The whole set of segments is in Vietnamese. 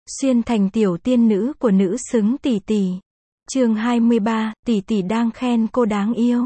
Xuyên thành tiểu tiên nữ của nữ xứng tỷ tỷ. Chương 23, tỷ tỷ đang khen cô đáng yêu.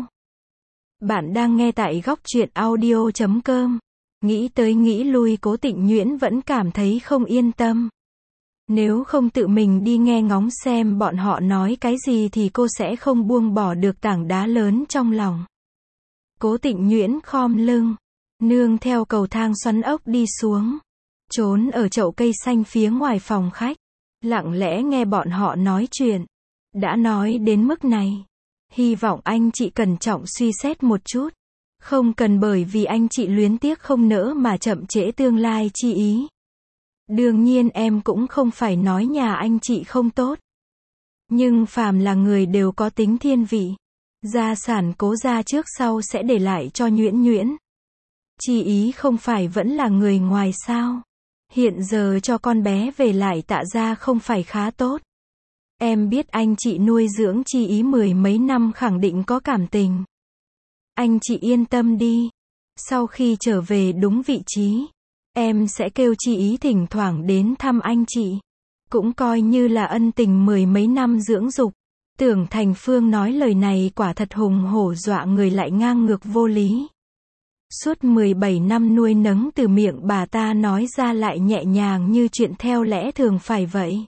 Bạn đang nghe tại góc truyện audio.com. Nghĩ tới nghĩ lui Cố Tịnh Nhuyễn vẫn cảm thấy không yên tâm. Nếu không tự mình đi nghe ngóng xem bọn họ nói cái gì thì cô sẽ không buông bỏ được tảng đá lớn trong lòng. Cố Tịnh Nhuyễn khom lưng, nương theo cầu thang xoắn ốc đi xuống, trốn ở chậu cây xanh phía ngoài phòng khách, lặng lẽ nghe bọn họ nói chuyện. Đã nói đến mức này, hy vọng anh chị cẩn trọng suy xét một chút. Không cần bởi vì anh chị luyến tiếc không nỡ mà chậm trễ tương lai chi ý. Đương nhiên em cũng không phải nói nhà anh chị không tốt. Nhưng phàm là người đều có tính thiên vị. Gia sản Cố gia trước sau sẽ để lại cho Nhuyễn Nhuyễn. Chi ý không phải vẫn là người ngoài sao? Hiện giờ cho con bé về lại Tạ gia không phải khá tốt. Em biết anh chị nuôi dưỡng Chi ý mười mấy năm khẳng định có cảm tình. Anh chị yên tâm đi. Sau khi trở về đúng vị trí, em sẽ kêu Chi ý thỉnh thoảng đến thăm anh chị. Cũng coi như là ân tình mười mấy năm dưỡng dục. Tưởng Thành Phương nói lời này quả thật hùng hổ dọa người lại ngang ngược vô lý. Suốt 17 năm nuôi nấng từ miệng bà ta nói ra lại nhẹ nhàng như chuyện theo lẽ thường phải vậy.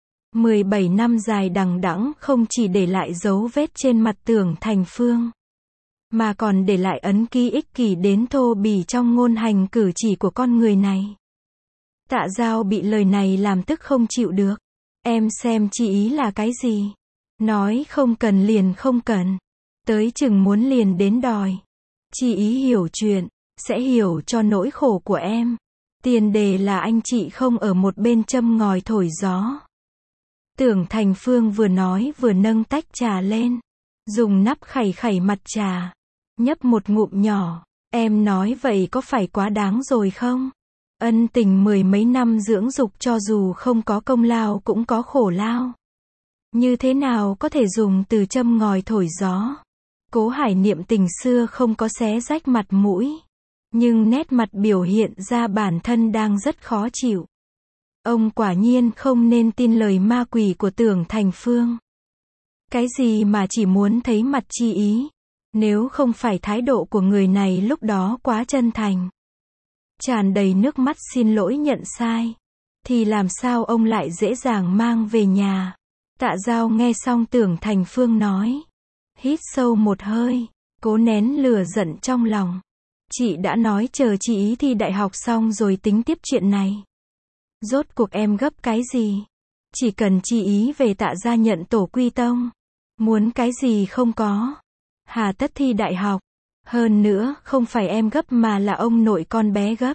17 năm dài đằng đẵng không chỉ để lại dấu vết trên mặt Tưởng Thành Phương, mà còn để lại ấn ký ích kỷ đến thô bỉ trong ngôn hành cử chỉ của con người này. Tạ Giao bị lời này làm tức không chịu được. Em xem Chi ý là cái gì? Nói không cần liền không cần. Tới chừng muốn liền đến đòi. Chi ý hiểu chuyện, sẽ hiểu cho nỗi khổ của em. Tiền đề là anh chị không ở một bên châm ngòi thổi gió. Tưởng Thành Phương vừa nói vừa nâng tách trà lên, dùng nắp khẩy khẩy mặt trà, nhấp một ngụm nhỏ. Em nói vậy có phải quá đáng rồi không? Ân tình mười mấy năm dưỡng dục cho dù không có công lao cũng có khổ lao. Như thế nào có thể dùng từ châm ngòi thổi gió? Cố Hải niệm tình xưa không có xé rách mặt mũi, nhưng nét mặt biểu hiện ra bản thân đang rất khó chịu. Ông quả nhiên không nên tin lời ma quỷ của Tưởng Thành Phương. Cái gì mà chỉ muốn thấy mặt Chi ý, nếu không phải thái độ của người này lúc đó quá chân thành, tràn đầy nước mắt xin lỗi nhận sai, thì làm sao ông lại dễ dàng mang về nhà. Tạ Giao nghe xong Tưởng Thành Phương nói, hít sâu một hơi, cố nén lửa giận trong lòng. Chị đã nói chờ Chi ý thi đại học xong rồi tính tiếp chuyện này. Rốt cuộc em gấp cái gì? Chỉ cần Chi ý về Tạ gia nhận tổ quy tông. Muốn cái gì không có. Hà tất thi đại học. Hơn nữa, không phải em gấp mà là ông nội con bé gấp.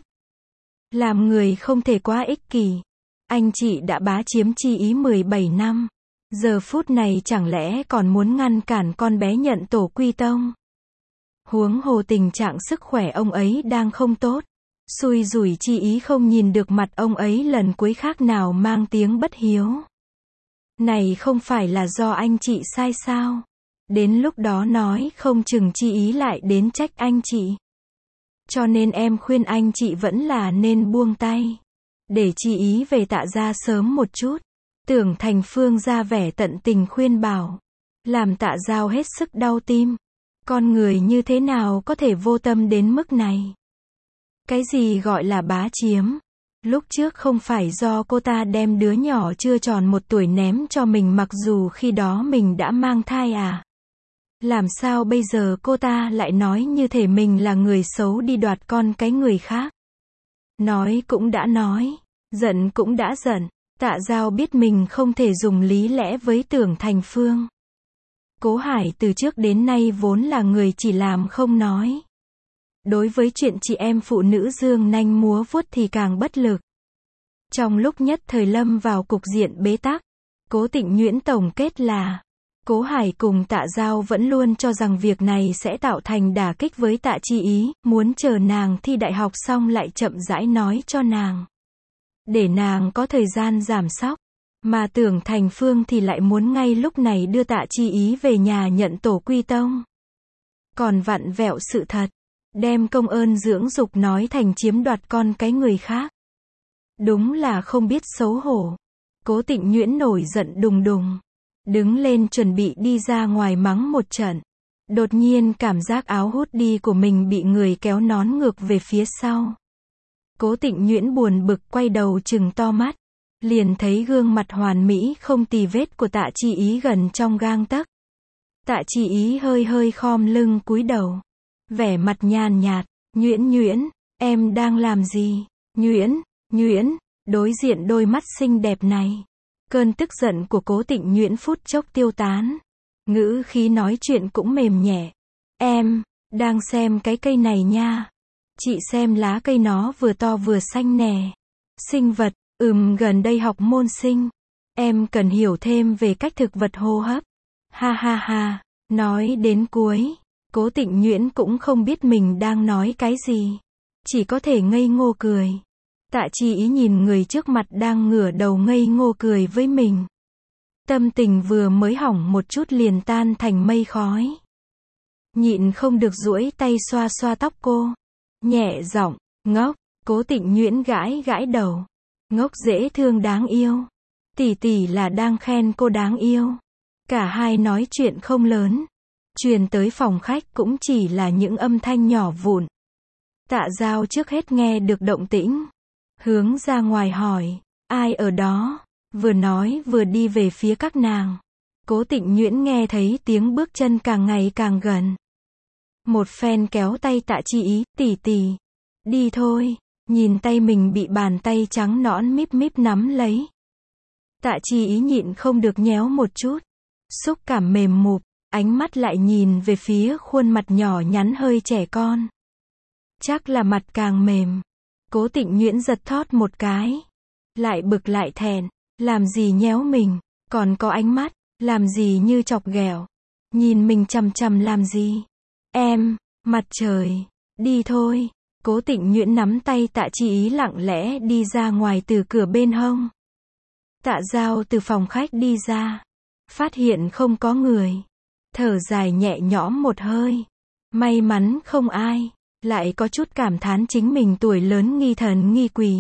Làm người không thể quá ích kỷ. Anh chị đã bá chiếm Chi ý 17 năm. Giờ phút này chẳng lẽ còn muốn ngăn cản con bé nhận tổ quy tông? Huống hồ tình trạng sức khỏe ông ấy đang không tốt. Xui rủi Chi ý không nhìn được mặt ông ấy lần cuối khác nào mang tiếng bất hiếu. Này không phải là do anh chị sai sao? Đến lúc đó nói không chừng Chi ý lại đến trách anh chị. Cho nên em khuyên anh chị vẫn là nên buông tay. Để Chi ý về Tạ gia sớm một chút. Tưởng Thành Phương ra vẻ tận tình khuyên bảo. Làm Tạ Giao hết sức đau tim. Con người như thế nào có thể vô tâm đến mức này? Cái gì gọi là bá chiếm? Lúc trước không phải do cô ta đem đứa nhỏ chưa tròn 1 tuổi ném cho mình mặc dù khi đó mình đã mang thai à? Làm sao bây giờ cô ta lại nói như thể mình là người xấu đi đoạt con cái người khác? Nói cũng đã nói, giận cũng đã giận. Tạ Giao biết mình không thể dùng lý lẽ với Tưởng Thành Phương. Cố Hải từ trước đến nay vốn là người chỉ làm không nói. Đối với chuyện chị em phụ nữ dương nanh múa vuốt thì càng bất lực. Trong lúc nhất thời lâm vào cục diện bế tắc, Cố Tịnh Nhuyễn tổng kết là, Cố Hải cùng Tạ Giao vẫn luôn cho rằng việc này sẽ tạo thành đả kích với Tạ Chi ý, muốn chờ nàng thi đại học xong lại chậm rãi nói cho nàng. Để nàng có thời gian giảm sóc, mà Tưởng Thành Phương thì lại muốn ngay lúc này đưa Tạ Chi ý về nhà nhận tổ quy tông. Còn vặn vẹo sự thật, đem công ơn dưỡng dục nói thành chiếm đoạt con cái người khác. Đúng là không biết xấu hổ. Cố Tịnh Nhuyễn nổi giận đùng đùng, đứng lên chuẩn bị đi ra ngoài mắng một trận. Đột nhiên cảm giác áo hút đi của mình bị người kéo nón ngược về phía sau. Cố Tịnh Nhuyễn buồn bực quay đầu trừng to mắt, liền thấy gương mặt hoàn mỹ không tì vết của Tạ Chi Ý gần trong gang tấc. Tạ Chi Ý hơi hơi khom lưng cúi đầu, vẻ mặt nhàn nhạt, Nhuyễn Nhuyễn, em đang làm gì? Nhuyễn, Nhuyễn, đối diện đôi mắt xinh đẹp này. Cơn tức giận của Cố Tịnh Nhuyễn phút chốc tiêu tán. Ngữ khí nói chuyện cũng mềm nhẹ. Em, đang xem cái cây này nha. Chị xem lá cây nó vừa to vừa xanh nè. Sinh vật, gần đây học môn sinh. Em cần hiểu thêm về cách thực vật hô hấp. Ha ha ha, nói đến cuối, Cố Tịnh Nhuyễn cũng không biết mình đang nói cái gì. Chỉ có thể ngây ngô cười. Tạ Chi Ý nhìn người trước mặt đang ngửa đầu ngây ngô cười với mình. Tâm tình vừa mới hỏng một chút liền tan thành mây khói. Nhịn không được duỗi tay xoa xoa tóc cô. Nhẹ giọng, ngốc, Cố Tịnh Nhuyễn gãi gãi đầu. Ngốc dễ thương đáng yêu. Tỷ tỷ là đang khen cô đáng yêu. Cả hai nói chuyện không lớn. Truyền tới phòng khách cũng chỉ là những âm thanh nhỏ vụn. Tạ Giao trước hết nghe được động tĩnh. Hướng ra ngoài hỏi, ai ở đó? Vừa nói vừa đi về phía các nàng. Cố Tịnh Nhuyễn nghe thấy tiếng bước chân càng ngày càng gần. Một phen kéo tay Tạ Chi Ý, tỷ tỷ. Đi thôi, nhìn tay mình bị bàn tay trắng nõn míp míp nắm lấy. Tạ Chi Ý nhịn không được nhéo một chút. Xúc cảm mềm mụp, ánh mắt lại nhìn về phía khuôn mặt nhỏ nhắn hơi trẻ con. Chắc là mặt càng mềm. Cố Tịnh Nhuyễn giật thót một cái. Lại bực lại thẹn. Làm gì nhéo mình, còn có ánh mắt, làm gì như chọc ghẹo. Nhìn mình chằm chằm làm gì. Em, mặt trời, đi thôi. Cố Tịnh Nhuyễn nắm tay Tạ Chi Ý lặng lẽ đi ra ngoài từ cửa bên hông. Tạ Giao từ phòng khách đi ra. Phát hiện không có người. Thở dài nhẹ nhõm một hơi. May mắn không ai. Lại có chút cảm thán chính mình tuổi lớn nghi thần nghi quỷ.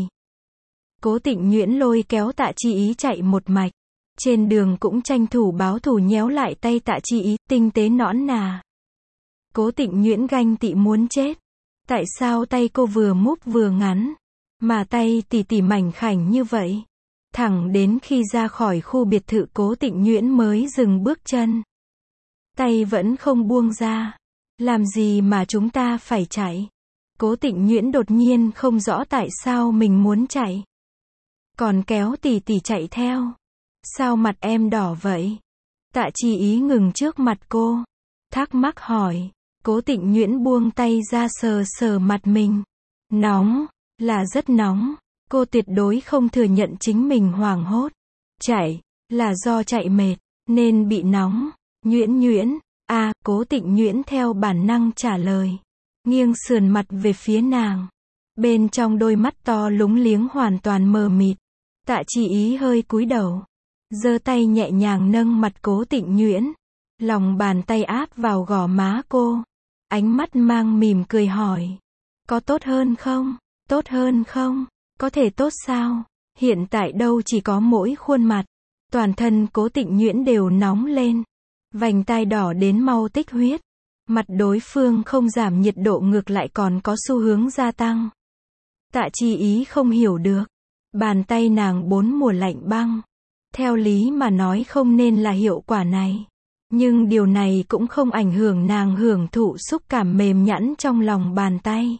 Cố Tịnh Nhuyễn lôi kéo Tạ Chi Ý chạy một mạch. Trên đường cũng tranh thủ báo thù nhéo lại tay Tạ Chi Ý, tinh tế nõn nà. Cố Tịnh Nhuyễn ganh tị muốn chết. Tại sao tay cô vừa múp vừa ngắn, mà tay tỷ tỷ mảnh khảnh như vậy? Thẳng đến khi ra khỏi khu biệt thự Cố Tịnh Nhuyễn mới dừng bước chân. Tay vẫn không buông ra. Làm gì mà chúng ta phải chạy? Cố Tịnh Nhuyễn đột nhiên không rõ tại sao mình muốn chạy. Còn kéo tỷ tỷ chạy theo. Sao mặt em đỏ vậy? Tạ Chi Ý ngừng trước mặt cô. Thắc mắc hỏi. Cố Tịnh Nhuyễn buông tay ra sờ sờ mặt mình. Nóng, là rất nóng. Cô tuyệt đối không thừa nhận chính mình hoảng hốt. Chạy, là do chạy mệt, nên bị nóng. Nhuyễn Nhuyễn, Cố Tịnh Nhuyễn theo bản năng trả lời. Nghiêng sườn mặt về phía nàng. Bên trong đôi mắt to lúng liếng hoàn toàn mờ mịt. Tạ Chi Ý hơi cúi đầu. Giơ tay nhẹ nhàng nâng mặt Cố Tịnh Nhuyễn. Lòng bàn tay áp vào gò má cô. Ánh mắt mang mỉm cười hỏi. Có tốt hơn không? Tốt hơn không? Có thể tốt sao? Hiện tại đâu chỉ có mỗi khuôn mặt. Toàn thân Cố Tịnh Nhuyễn đều nóng lên. Vành tai đỏ đến mau tích huyết. Mặt đối phương không giảm nhiệt độ ngược lại còn có xu hướng gia tăng. Tạ Chi Ý không hiểu được. Bàn tay nàng bốn mùa lạnh băng. Theo lý mà nói không nên là hiệu quả này. Nhưng điều này cũng không ảnh hưởng nàng hưởng thụ xúc cảm mềm nhẵn trong lòng bàn tay.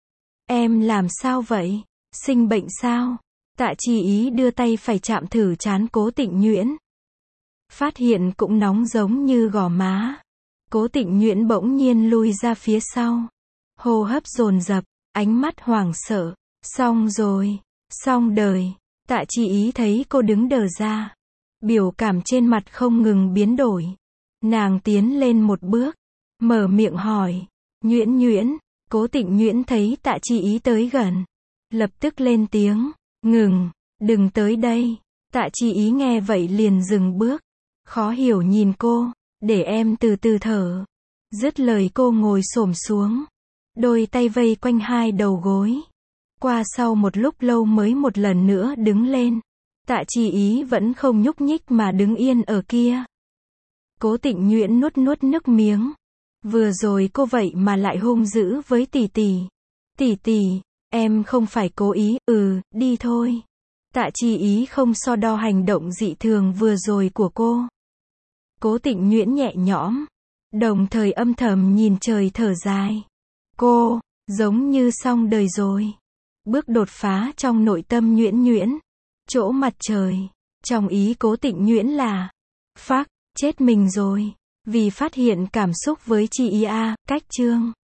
Em làm sao vậy? Sinh bệnh sao? Tạ Chi Ý đưa tay phải chạm thử trán Cố Tịnh Nhuyễn. Phát hiện cũng nóng giống như gò má. Cố Tịnh Nhuyễn bỗng nhiên lui ra phía sau. Hô hấp dồn dập, ánh mắt hoảng sợ. Xong rồi, xong đời. Tạ Chi Ý thấy cô đứng đờ ra. Biểu cảm trên mặt không ngừng biến đổi. Nàng tiến lên một bước. Mở miệng hỏi. Nhuyễn Nhuyễn. Cố Tịnh Nhuyễn thấy Tạ Chi Ý tới gần. Lập tức lên tiếng. Ngừng, đừng tới đây. Tạ Chi Ý nghe vậy liền dừng bước. Khó hiểu nhìn cô. Để em từ từ thở. Dứt lời cô ngồi xổm xuống. Đôi tay vây quanh hai đầu gối. Qua sau một lúc lâu mới một lần nữa đứng lên. Tạ Chi Ý vẫn không nhúc nhích mà đứng yên ở kia. Cố Tịnh Nhuyễn nuốt nuốt nước miếng. Vừa rồi cô vậy mà lại hung dữ với tỷ tỷ. Tỷ tỷ, em không phải cố ý, đi thôi. Tạ Chi Ý không so đo hành động dị thường vừa rồi của cô. Cố Tịnh Nhuyễn nhẹ nhõm, đồng thời âm thầm nhìn trời thở dài. Cô, giống như xong đời rồi. Bước đột phá trong nội tâm Nhuyễn Nhuyễn. Chỗ mặt trời. Trong ý Cố Tịnh Nhuyễn là, phác, chết mình rồi. Vì phát hiện cảm xúc với chị ý cách chương.